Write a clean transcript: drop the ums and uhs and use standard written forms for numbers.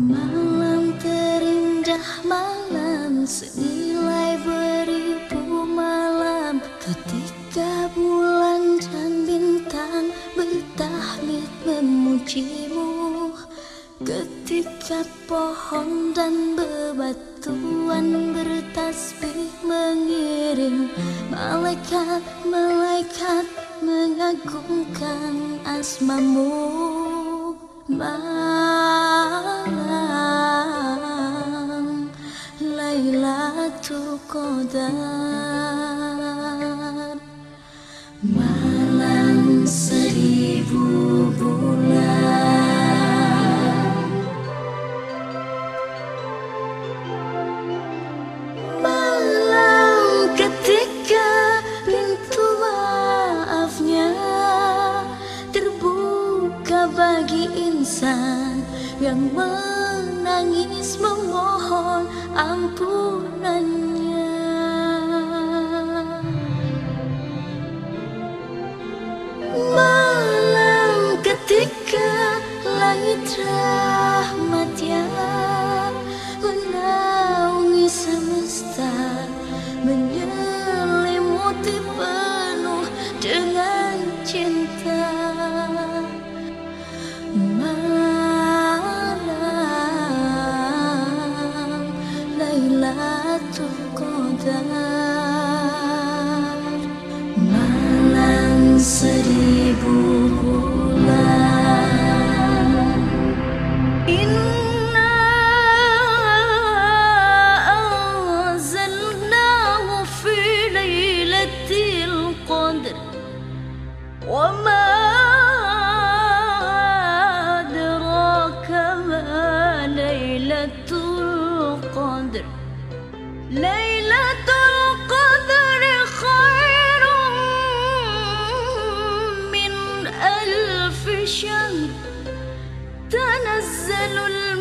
Malam terindah, malam senilai beribu malam, ketika bulan dan bintang bertahmid memujimu, ketika pohon dan bebatuan bertasbih mengiring, malaikat-malaikat mengagungkan asmamu. Malam Lailatul Qadar, malam seribu bulan, malam ketika pintu maafnya terbuka bagi insan yang menangis memohon ampunannya. Malam ketika langit rahmatnya menaungi semesta, menyelimuti penuh dengan cinta. Malam Lailatul Qadar, malam seribu bulan. Inna anzalnahu fi lailatul qadr wa ma Lailatul Qadr. Lailatul Qadr khairun min alf syahr, tanazzalul